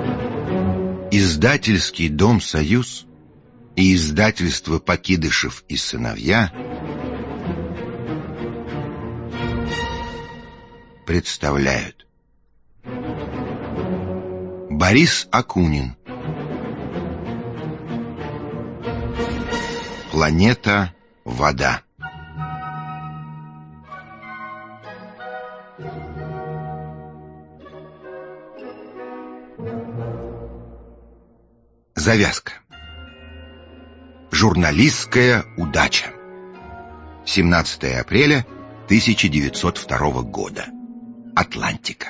Издательский дом «Союз» и издательство «Покидышев и сыновья» представляют. Борис Акунин. Планета Вода. Завязка. Журналистская удача. 17 апреля 1902 года. Атлантика.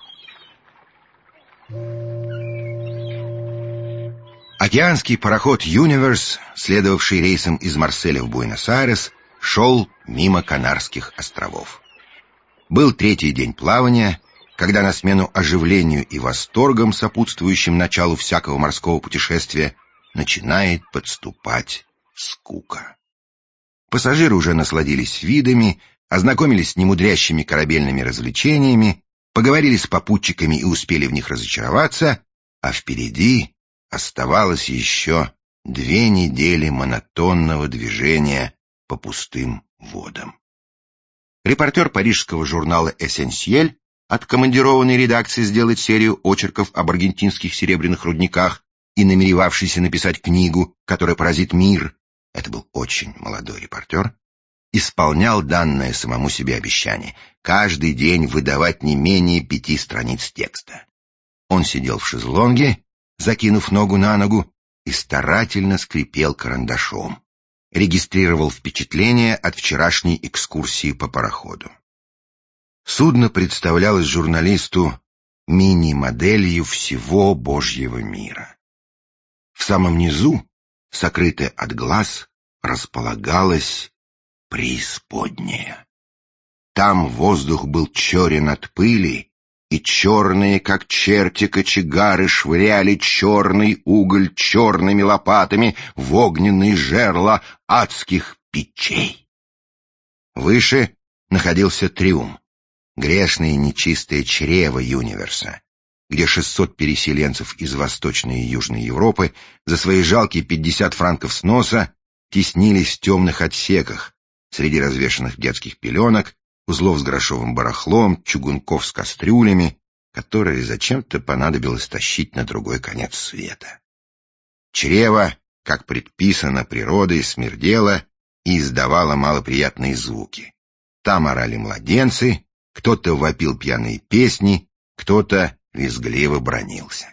Океанский пароход «Юниверс», следовавший рейсом из Марселя в Буэнос-Айрес, шел мимо Канарских островов. Был третий день плавания, когда на смену оживлению и восторгам, сопутствующим началу всякого морского путешествия, начинает подступать скука. Пассажиры уже насладились видами, ознакомились с немудрящими корабельными развлечениями, поговорили с попутчиками и успели в них разочароваться, а впереди оставалось еще 2 недели монотонного движения по пустым водам. Репортер парижского журнала «Эссенсиель», откомандированный редакцией сделать серию очерков об аргентинских серебряных рудниках и намеревавшийся написать книгу, которая поразит мир, это был очень молодой репортер, исполнял данное самому себе обещание каждый день выдавать не менее 5 страниц текста. Он сидел в шезлонге, закинув ногу на ногу, и старательно скрипел карандашом. Регистрировал впечатления от вчерашней экскурсии по пароходу. Судно представлялось журналисту мини-моделью всего Божьего мира. В самом низу, сокрытая от глаз, располагалась преисподняя. Там воздух был черен от пыли, и черные, как черти, кочегары швыряли черный уголь черными лопатами в огненные жерла адских печей. Выше находился трюм, грешное и нечистое чрево Юниверса, где 600 переселенцев из Восточной и Южной Европы за свои жалкие 50 франков сноса теснились в темных отсеках среди развешанных детских пеленок, узлов с грошовым барахлом, чугунков с кастрюлями, которые зачем-то понадобилось тащить на другой конец света. Чрево, как предписано природой, смердело и издавало малоприятные звуки. Там орали младенцы, кто-то вопил пьяные песни, кто-то визгливо бранился.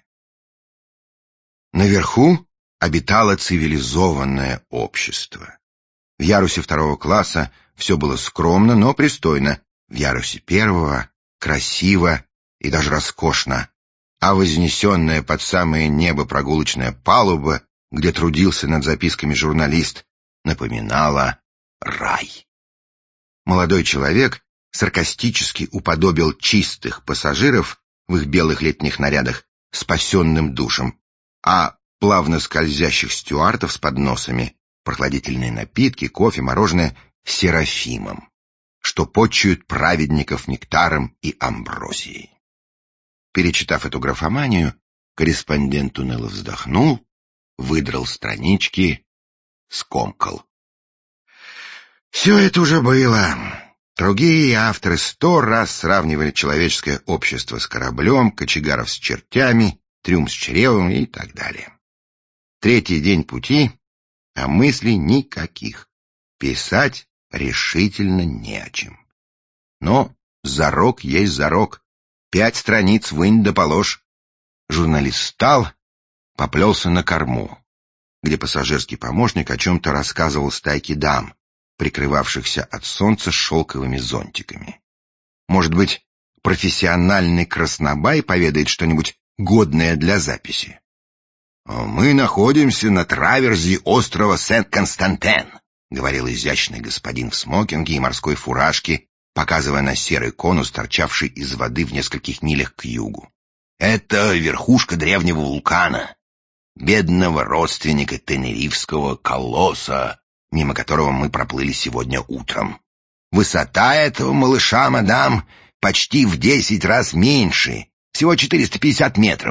Наверху обитало цивилизованное общество. В ярусе 2 класса все было скромно, но пристойно, в ярусе 1 красиво и даже роскошно, а вознесенная под самое небо прогулочная палуба, где трудился над записками журналист, напоминала рай. Молодой человек саркастически уподобил чистых пассажиров в их белых летних нарядах спасенным душем, а плавно скользящих стюардов с подносами, прохладительные напитки, кофе, мороженое — серафимом, что почуют праведников нектаром и амброзией. Перечитав эту графоманию, корреспондент уныло вздохнул, выдрал странички, скомкал. Все это уже было. Другие авторы 100 раз сравнивали человеческое общество с кораблем, кочегаров с чертями, трюм с чревом и так далее. 3-й день пути, а мыслей никаких. Писать решительно не о чем. Но зарок есть зарок. 5 страниц вынь да положь. Журналист встал, поплелся на корму, где пассажирский помощник о чем-то рассказывал стайке дам, прикрывавшихся от солнца шелковыми зонтиками. Может быть, профессиональный краснобай поведает что-нибудь годное для записи. «Мы находимся на траверзе острова Сент-Константен», — говорил изящный господин в смокинге и морской фуражке, показывая на серый конус, торчавший из воды в нескольких милях к югу. «Это верхушка древнего вулкана, бедного родственника тенерифского колосса, мимо которого мы проплыли сегодня утром. Высота этого малыша, мадам, почти в 10 раз меньше, всего 450 метров,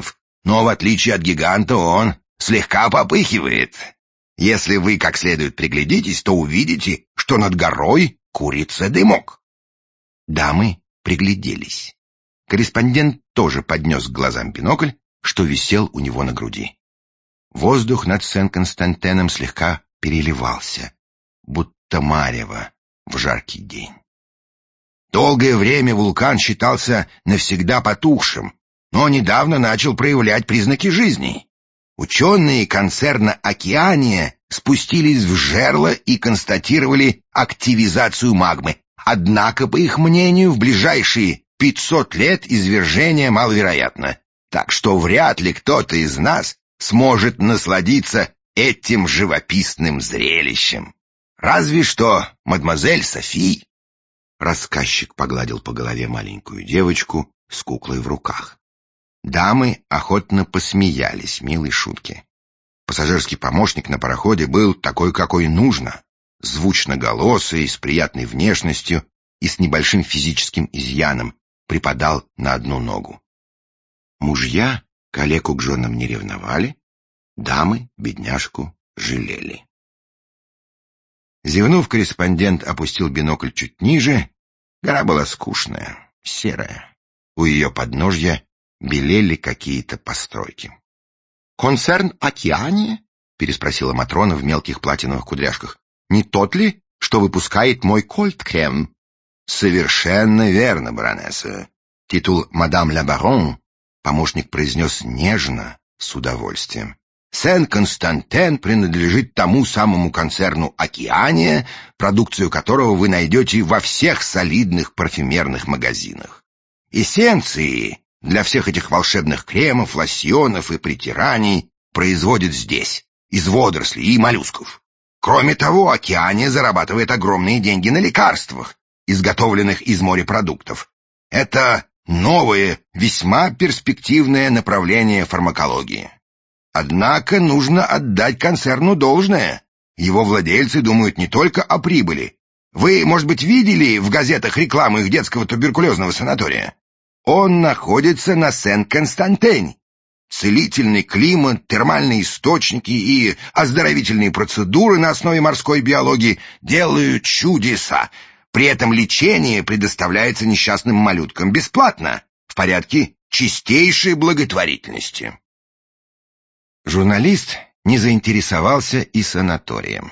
но в отличие от гиганта он слегка попыхивает. Если вы как следует приглядитесь, то увидите, что над горой курится дымок». Дамы пригляделись. Корреспондент тоже поднес к глазам бинокль, что висел у него на груди. Воздух над Сен-Константином слегка переливался, будто марево в жаркий день. Долгое время вулкан считался навсегда потухшим, но недавно начал проявлять признаки жизни. Ученые концерна «Океания» спустились в жерло и констатировали активизацию магмы. Однако, по их мнению, в ближайшие 500 лет извержение маловероятно, так что вряд ли кто-то из нас сможет насладиться этим живописным зрелищем. Разве что мадемуазель Софи. Рассказчик погладил по голове маленькую девочку с куклой в руках. Дамы охотно посмеялись милой шутке. Пассажирский помощник на пароходе был такой, какой нужно, звучноголосый, с приятной внешностью и с небольшим физическим изъяном, припадал на одну ногу. Мужья калеку к женам не ревновали, дамы бедняжку жалели. Зевнув, корреспондент опустил бинокль чуть ниже. Гора была скучная, серая. У ее подножья белели какие-то постройки. «Концерн «Океания»?» — переспросила Матрона в мелких платиновых кудряшках. «Не тот ли, что выпускает мой кольт-крем?» «Совершенно верно, баронесса. Титул «Мадам ля Барон» помощник произнес нежно, с удовольствием. Сен-Константин принадлежит тому самому концерну «Океания», продукцию которого вы найдете во всех солидных парфюмерных магазинах. Эссенции для всех этих волшебных кремов, лосьонов и притираний производят здесь, из водорослей и моллюсков. Кроме того, «Океания» зарабатывает огромные деньги на лекарствах, изготовленных из морепродуктов. Это новое, весьма перспективное направление фармакологии. Однако нужно отдать концерну должное. Его владельцы думают не только о прибыли. Вы, может быть, видели в газетах рекламу их детского туберкулезного санатория? Он находится на Сен-Константине. Целительный климат, термальные источники и оздоровительные процедуры на основе морской биологии делают чудеса. При этом лечение предоставляется несчастным малюткам бесплатно, в порядке чистейшей благотворительности. Журналист не заинтересовался и санаторием.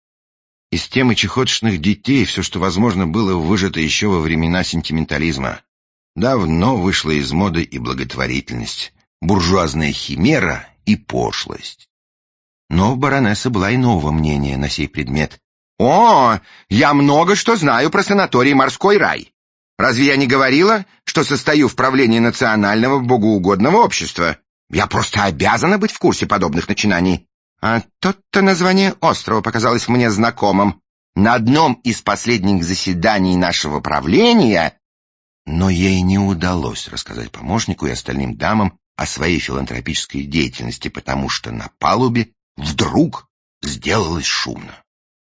Из темы чехоточных детей все, что возможно, было выжато еще во времена сентиментализма. Давно вышла из моды и благотворительность, буржуазная химера и пошлость. Но баронесса была иного мнения на сей предмет. «О, я много что знаю про санаторий «Морской рай». Разве я не говорила, что состою в правлении национального богоугодного общества? Я просто обязана быть в курсе подобных начинаний. А тот-то название острова показалось мне знакомым. На одном из последних заседаний нашего правления...» Но ей не удалось рассказать помощнику и остальным дамам о своей филантропической деятельности, потому что на палубе вдруг сделалось шумно.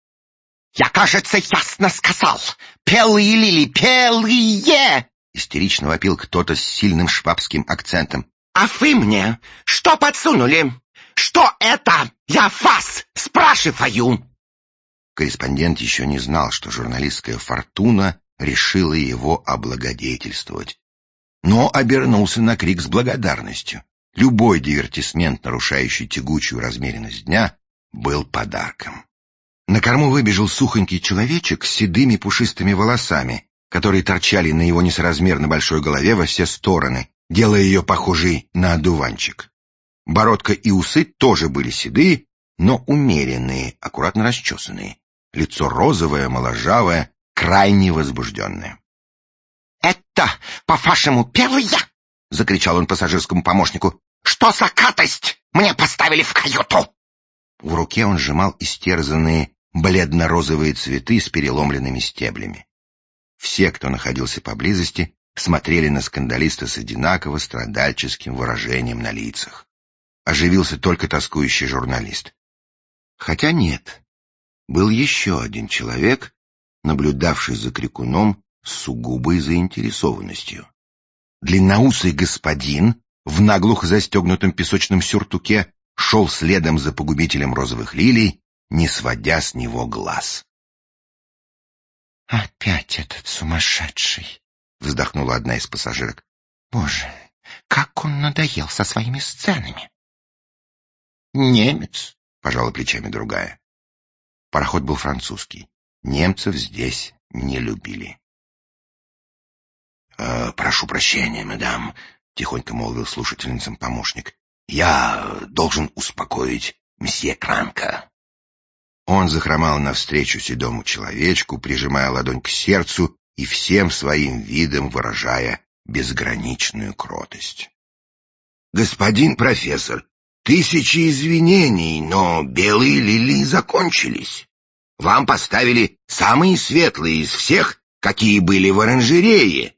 «Я, кажется, ясно сказал! Белые лилии, белые!» — истерично вопил кто-то с сильным швабским акцентом. «А вы мне что подсунули? Что это? Я вас спрашиваю!» Корреспондент еще не знал, что журналистская фортуна решила его облагодетельствовать. Но обернулся на крик с благодарностью. Любой дивертисмент, нарушающий тягучую размеренность дня, был подарком. На корму выбежал сухонький человечек с седыми пушистыми волосами, которые торчали на его несоразмерно большой голове во все стороны, делая ее похожей на одуванчик. Бородка и усы тоже были седые, но умеренные, аккуратно расчесанные. Лицо розовое, моложавое, крайне возбужденное. «Это, по-вашему, белые?» — закричал он пассажирскому помощнику. «Что за катость мне поставили в каюту?» В руке он сжимал истерзанные бледно-розовые цветы с переломленными стеблями. Все, кто находился поблизости, смотрели на скандалиста с одинаково страдальческим выражением на лицах. Оживился только тоскующий журналист. Хотя нет, был еще один человек, наблюдавший за крикуном с сугубой заинтересованностью. Длинноусый господин в наглухо застегнутом песочном сюртуке, шел следом за погубителем розовых лилий, не сводя с него глаз. «Опять этот сумасшедший!» — вздохнула одна из пассажирок. «Боже, как он надоел со своими сценами!» «Немец», — пожала плечами другая. Пароход был французский. Немцев здесь не любили. «Прошу прощения, мадам», — тихонько молвил слушательницам помощник. «Я должен успокоить мсье Кранка». Он захромал навстречу седому человечку, прижимая ладонь к сердцу и всем своим видом выражая безграничную кротость. «Господин профессор, тысячи извинений, но белые лилии закончились. Вам поставили самые светлые из всех, какие были в оранжерее».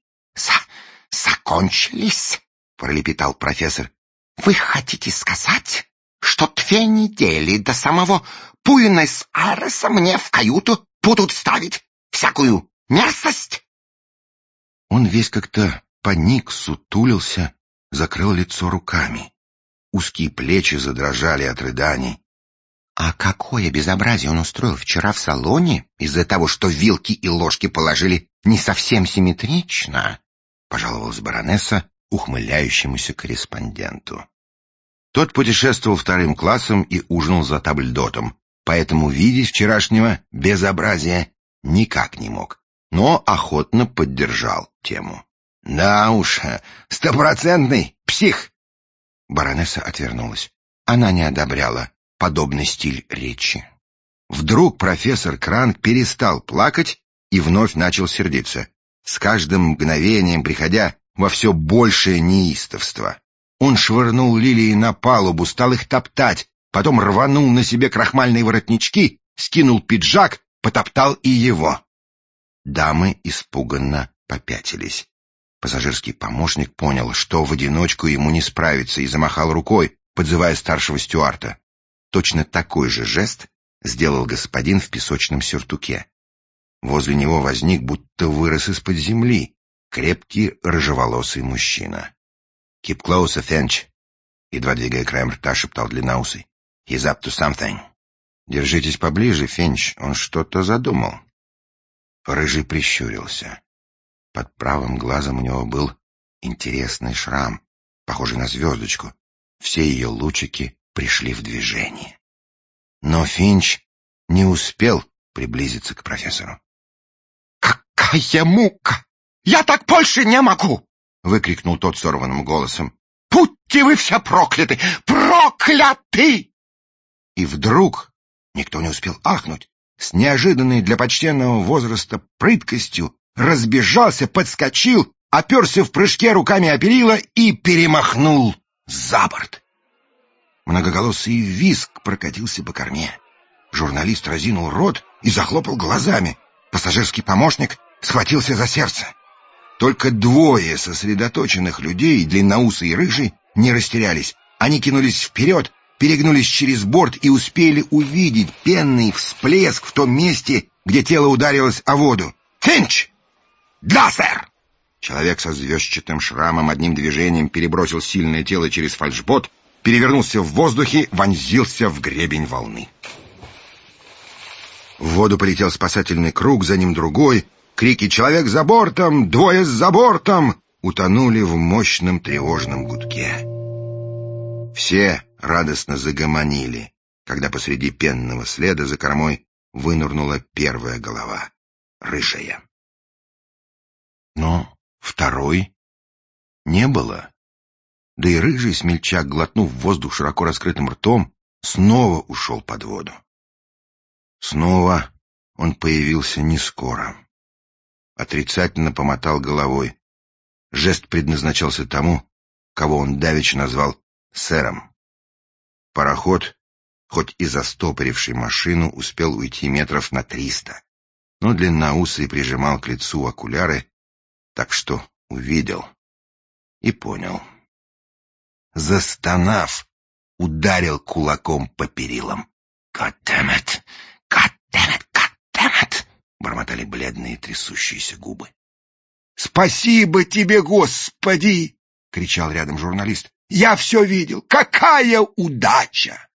«Закончились?» — пролепетал профессор. «Вы хотите сказать, что 2 недели до самого Буэнос-Айреса мне в каюту будут ставить всякую мерзость?» Он весь как-то поник, сутулился, закрыл лицо руками. Узкие плечи задрожали от рыданий. «А какое безобразие он устроил вчера в салоне из-за того, что вилки и ложки положили не совсем симметрично?» — пожаловалась баронесса ухмыляющемуся корреспонденту. Тот путешествовал 2-м классом и ужинал за табльдотом, поэтому видеть вчерашнего безобразия никак не мог, но охотно поддержал тему. «Да уж, 100% псих!» Баронесса отвернулась. Она не одобряла подобный стиль речи. Вдруг профессор Кранк перестал плакать и вновь начал сердиться, с каждым мгновением приходя во все большее неистовство. Он швырнул лилии на палубу, стал их топтать, потом рванул на себе крахмальные воротнички, скинул пиджак, потоптал и его. Дамы испуганно попятились. Пассажирский помощник понял, что в одиночку ему не справиться, и замахал рукой, подзывая старшего стюарта. Точно такой же жест сделал господин в песочном сюртуке. Возле него возник, будто вырос из-под земли, крепкий рыжеволосый мужчина. «Keep closer, Фенч», — едва двигая краем рта, шептал длинноусый. «He's up to something». «Держитесь поближе, Фенч, он что-то задумал». Рыжий прищурился. Под правым глазом у него был интересный шрам, похожий на звездочку. Все ее лучики пришли в движение. Но Финч не успел приблизиться к профессору. «Какая мука! Я так больше не могу!» — выкрикнул тот сорванным голосом. «Будьте вы все прокляты! Прокляты!» И вдруг, никто не успел ахнуть, с неожиданной для почтенного возраста прыткостью разбежался, подскочил, оперся в прыжке руками о перила и перемахнул за борт. Многоголосый визг прокатился по корме. Журналист разинул рот и захлопал глазами. Пассажирский помощник схватился за сердце. Только 2 сосредоточенных людей, длинноусый и рыжий, не растерялись. Они кинулись вперед, перегнулись через борт и успели увидеть пенный всплеск в том месте, где тело ударилось о воду. «Финч!» «Да, сэр!» Человек со звездчатым шрамом одним движением перебросил сильное тело через фальшбот, перевернулся в воздухе, вонзился в гребень волны. В воду полетел спасательный круг, за ним другой. Крики «Человек за бортом! 2 за бортом!» утонули в мощном тревожном гудке. Все радостно загомонили, когда посреди пенного следа за кормой вынырнула первая голова — рыжая. Но 2-й не было. Да и рыжий смельчак, глотнув воздух широко раскрытым ртом, снова ушел под воду. Снова он появился не скоро. Отрицательно помотал головой. Жест предназначался тому, кого он давеча назвал сэром. Пароход, хоть и застопоривший машину, успел уйти метров на 300, но длинноусый прижимал к лицу окуляры, так что увидел и понял. Застонав, ударил кулаком по перилам. «God damn it! God damn it! God damn it!» — бормотали бледные трясущиеся губы. «Спасибо тебе, Господи!» кричал рядом журналист. «Я все видел! Какая удача!»